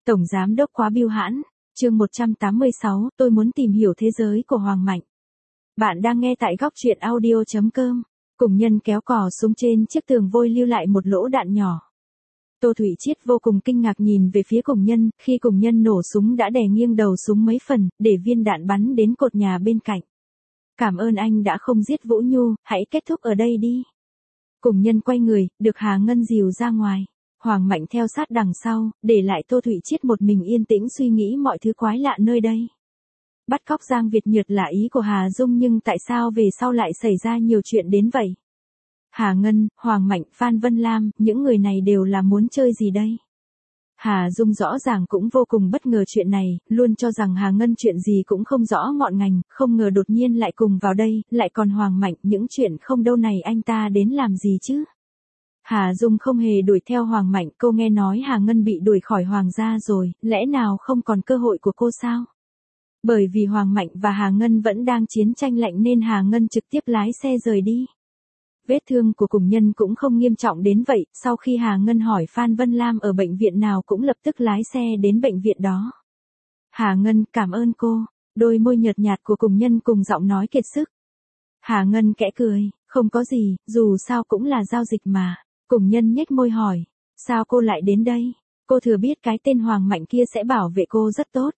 Tổng giám đốc quá bưu hãn. Chương 186, tôi muốn tìm hiểu thế giới của Hoàng Mạnh. Bạn đang nghe tại góc truyện audio.com. Cùng nhân kéo cò súng trên chiếc tường vôi lưu lại một lỗ đạn nhỏ. Tô Thủy Chiết vô cùng kinh ngạc nhìn về phía cùng nhân, khi cùng nhân nổ súng đã đè nghiêng đầu súng mấy phần, để viên đạn bắn đến cột nhà bên cạnh. Cảm ơn anh đã không giết Vũ Nhu, hãy kết thúc ở đây đi. Cùng nhân quay người, được Hà Ngân dìu ra ngoài. Hoàng Mạnh theo sát đằng sau, để lại Tô Thủy Chiết một mình yên tĩnh suy nghĩ mọi thứ quái lạ nơi đây. Bắt cóc Giang Việt Nhược là ý của Hà Dung, nhưng tại sao về sau lại xảy ra nhiều chuyện đến vậy? Hà Ngân, Hoàng Mạnh, Phan Vân Lam, những người này đều là muốn chơi gì đây? Hà Dung rõ ràng cũng vô cùng bất ngờ chuyện này, luôn cho rằng Hà Ngân chuyện gì cũng không rõ ngọn ngành, không ngờ đột nhiên lại cùng vào đây, lại còn Hoàng Mạnh, những chuyện không đâu này anh ta đến làm gì chứ? Hà Dung không hề đuổi theo Hoàng Mạnh, cô nghe nói Hà Ngân bị đuổi khỏi Hoàng gia rồi, lẽ nào không còn cơ hội của cô sao? Bởi vì Hoàng Mạnh và Hà Ngân vẫn đang chiến tranh lạnh nên Hà Ngân trực tiếp lái xe rời đi. Vết thương của cùng nhân cũng không nghiêm trọng đến vậy, sau khi Hà Ngân hỏi Phan Vân Lam ở bệnh viện nào cũng lập tức lái xe đến bệnh viện đó. Hà Ngân, cảm ơn cô. Đôi môi nhợt nhạt của cùng nhân cùng giọng nói kiệt sức. Hà Ngân khẽ cười, không có gì, dù sao cũng là giao dịch mà. Cùng nhân nhếch môi hỏi, sao cô lại đến đây? Cô thừa biết cái tên Hoàng Mạnh kia sẽ bảo vệ cô rất tốt.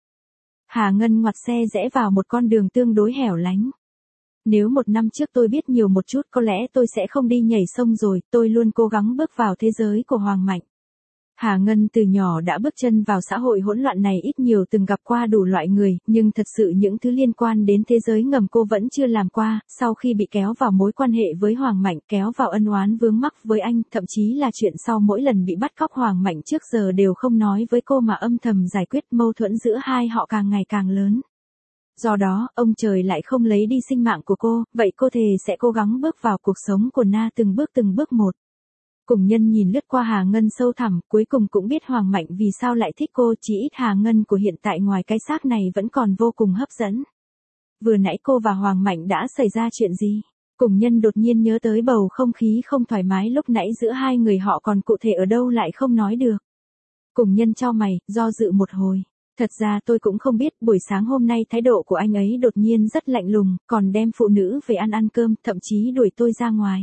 Hà Ngân ngoặt xe rẽ vào một con đường tương đối hẻo lánh. Nếu 1 năm trước tôi biết nhiều một chút có lẽ tôi sẽ không đi nhảy sông rồi, tôi luôn cố gắng bước vào thế giới của Hoàng Mạnh. Hà Ngân từ nhỏ đã bước chân vào xã hội hỗn loạn này, ít nhiều từng gặp qua đủ loại người, nhưng thật sự những thứ liên quan đến thế giới ngầm cô vẫn chưa làm qua. Sau khi bị kéo vào mối quan hệ với Hoàng Mạnh, kéo vào ân oán vướng mắc với anh, thậm chí là chuyện sau mỗi lần bị bắt cóc Hoàng Mạnh trước giờ đều không nói với cô mà âm thầm giải quyết, mâu thuẫn giữa hai họ càng ngày càng lớn. Do đó, ông trời lại không lấy đi sinh mạng của cô, vậy cô thề sẽ cố gắng bước vào cuộc sống của Na từng bước một. Cùng nhân nhìn lướt qua Hà Ngân sâu thẳm, cuối cùng cũng biết Hoàng Mạnh vì sao lại thích cô, chỉ ít Hà Ngân của hiện tại ngoài cái xác này vẫn còn vô cùng hấp dẫn. Vừa nãy cô và Hoàng Mạnh đã xảy ra chuyện gì? Cùng nhân đột nhiên nhớ tới bầu không khí không thoải mái lúc nãy giữa hai người họ, còn cụ thể ở đâu lại không nói được. Cùng nhân chau mày, do dự một hồi. Thật ra tôi cũng không biết, buổi sáng hôm nay thái độ của anh ấy đột nhiên rất lạnh lùng, còn đem phụ nữ về ăn cơm, thậm chí đuổi tôi ra ngoài.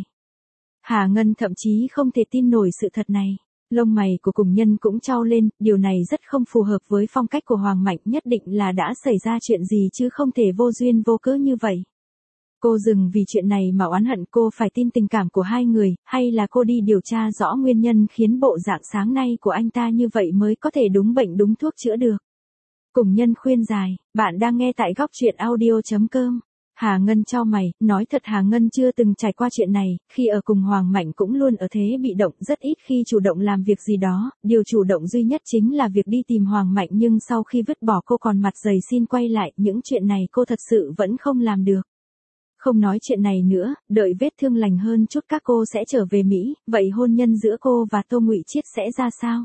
Hà Ngân thậm chí không thể tin nổi sự thật này. Lông mày của cùng nhân cũng chau lên, điều này rất không phù hợp với phong cách của Hoàng Mạnh, nhất định là đã xảy ra chuyện gì chứ không thể vô duyên vô cớ như vậy. Cô dừng vì chuyện này mà oán hận, cô phải tin tình cảm của hai người, hay là cô đi điều tra rõ nguyên nhân khiến bộ dạng sáng nay của anh ta như vậy mới có thể đúng bệnh đúng thuốc chữa được. Cùng nhân khuyên giải, bạn đang nghe tại góc truyện audio.com. Hà Ngân chau mày, nói thật Hà Ngân chưa từng trải qua chuyện này, khi ở cùng Hoàng Mạnh cũng luôn ở thế bị động, rất ít khi chủ động làm việc gì đó, điều chủ động duy nhất chính là việc đi tìm Hoàng Mạnh, nhưng sau khi vứt bỏ cô còn mặt dày xin quay lại, những chuyện này cô thật sự vẫn không làm được. Không nói chuyện này nữa, đợi vết thương lành hơn chút các cô sẽ trở về Mỹ, vậy hôn nhân giữa cô và Tô Ngụy Chiết sẽ ra sao?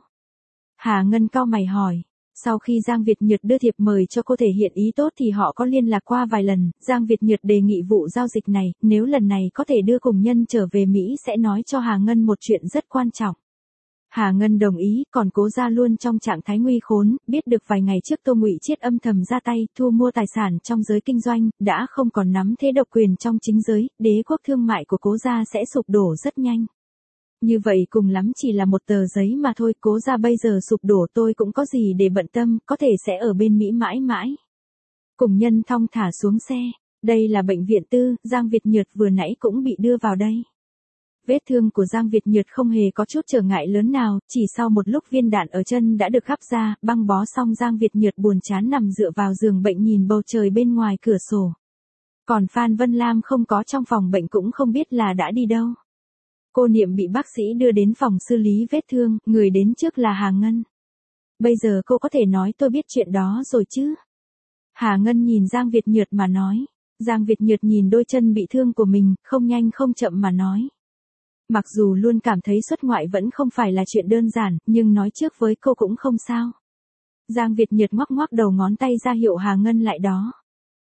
Hà Ngân cau mày hỏi. Sau khi Giang Việt Nhược đưa thiệp mời cho cô thể hiện ý tốt thì họ có liên lạc qua vài lần, Giang Việt Nhược đề nghị vụ giao dịch này, nếu lần này có thể đưa cùng nhân trở về Mỹ sẽ nói cho Hà Ngân một chuyện rất quan trọng. Hà Ngân đồng ý, còn Cố gia luôn trong trạng thái nguy khốn, biết được vài ngày trước Tô Ngụy Chiết âm thầm ra tay, thu mua tài sản trong giới kinh doanh, đã không còn nắm thế độc quyền trong chính giới, đế quốc thương mại của Cố gia sẽ sụp đổ rất nhanh. Như vậy cùng lắm chỉ là một tờ giấy mà thôi, Cố gia bây giờ sụp đổ tôi cũng có gì để bận tâm, có thể sẽ ở bên Mỹ mãi mãi. Cùng nhân thong thả xuống xe, đây là bệnh viện tư, Giang Việt Nhược vừa nãy cũng bị đưa vào đây. Vết thương của Giang Việt Nhược không hề có chút trở ngại lớn nào, chỉ sau một lúc viên đạn ở chân đã được gắp ra, băng bó xong Giang Việt Nhược buồn chán nằm dựa vào giường bệnh nhìn bầu trời bên ngoài cửa sổ. Còn Phan Vân Lam không có trong phòng bệnh cũng không biết là đã đi đâu. Cô Niệm bị bác sĩ đưa đến phòng xử lý vết thương, người đến trước là Hà Ngân. Bây giờ cô có thể nói tôi biết chuyện đó rồi chứ? Hà Ngân nhìn Giang Việt Nhược mà nói. Giang Việt Nhược nhìn đôi chân bị thương của mình, không nhanh không chậm mà nói. Mặc dù luôn cảm thấy xuất ngoại vẫn không phải là chuyện đơn giản, nhưng nói trước với cô cũng không sao. Giang Việt Nhược ngoắc ngoắc đầu ngón tay ra hiệu Hà Ngân lại đó.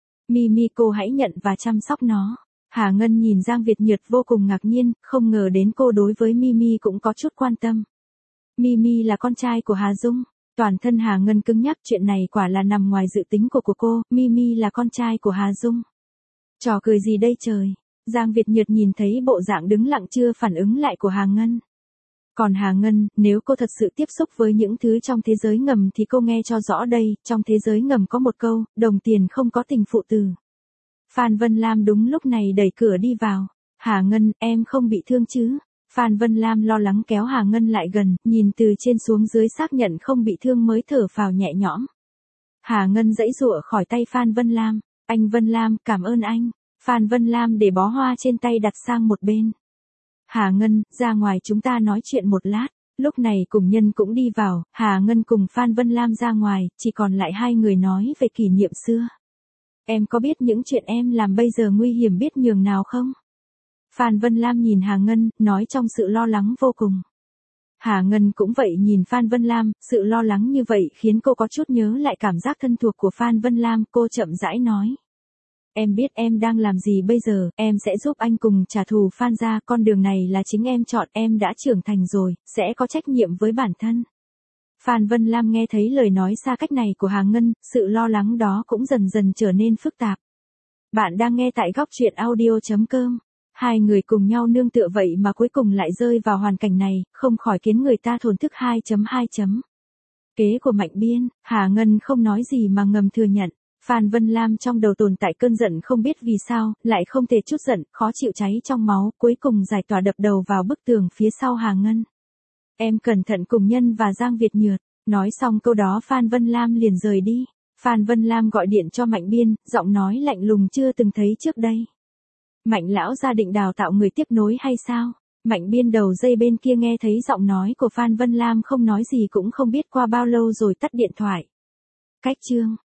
Mimi cô hãy nhận và chăm sóc nó. Hà Ngân nhìn Giang Việt Nhược vô cùng ngạc nhiên, không ngờ đến cô đối với Mimi cũng có chút quan tâm. Mimi là con trai của Hà Dung. Toàn thân Hà Ngân cứng nhắc, chuyện này quả là nằm ngoài dự tính của cô, Mimi là con trai của Hà Dung. Trò cười gì đây trời? Giang Việt Nhược nhìn thấy bộ dạng đứng lặng chưa phản ứng lại của Hà Ngân. Còn Hà Ngân, nếu cô thật sự tiếp xúc với những thứ trong thế giới ngầm thì cô nghe cho rõ đây, trong thế giới ngầm có một câu, đồng tiền không có tình phụ tử. Phan Vân Lam đúng lúc này đẩy cửa đi vào. Hà Ngân, em không bị thương chứ? Phan Vân Lam lo lắng kéo Hà Ngân lại gần, nhìn từ trên xuống dưới xác nhận không bị thương mới thở phào nhẹ nhõm. Hà Ngân giãy giụa khỏi tay Phan Vân Lam. Anh Vân Lam, cảm ơn anh. Phan Vân Lam để bó hoa trên tay đặt sang một bên. Hà Ngân, ra ngoài chúng ta nói chuyện một lát. Lúc này cùng nhân cũng đi vào, Hà Ngân cùng Phan Vân Lam ra ngoài, chỉ còn lại hai người nói về kỷ niệm xưa. Em có biết những chuyện em làm bây giờ nguy hiểm biết nhường nào không? Phan Vân Lam nhìn Hà Ngân, nói trong sự lo lắng vô cùng. Hà Ngân cũng vậy nhìn Phan Vân Lam, sự lo lắng như vậy khiến cô có chút nhớ lại cảm giác thân thuộc của Phan Vân Lam, cô chậm rãi nói. Em biết em đang làm gì bây giờ, em sẽ giúp anh cùng trả thù Phan gia, con đường này là chính em chọn, em đã trưởng thành rồi, sẽ có trách nhiệm với bản thân. Phan Vân Lam nghe thấy lời nói xa cách này của Hà Ngân, sự lo lắng đó cũng dần dần trở nên phức tạp. Bạn đang nghe tại góc truyện audio.com. Hai người cùng nhau nương tựa vậy mà cuối cùng lại rơi vào hoàn cảnh này, không khỏi khiến người ta thổn thức 2.2. Kế của Mạnh Biên, Hà Ngân không nói gì mà ngầm thừa nhận. Phan Vân Lam trong đầu tồn tại cơn giận không biết vì sao, lại không thể chút giận, khó chịu cháy trong máu, cuối cùng giải tỏa đập đầu vào bức tường phía sau Hà Ngân. Em cẩn thận cùng nhân và Giang Việt Nhược. Nói xong câu đó Phan Vân Lam liền rời đi. Phan Vân Lam gọi điện cho Mạnh Biên, giọng nói lạnh lùng chưa từng thấy trước đây. Mạnh lão gia định đào tạo người tiếp nối hay sao? Mạnh Biên đầu dây bên kia nghe thấy giọng nói của Phan Vân Lam không nói gì cũng không biết qua bao lâu rồi tắt điện thoại. Cách chương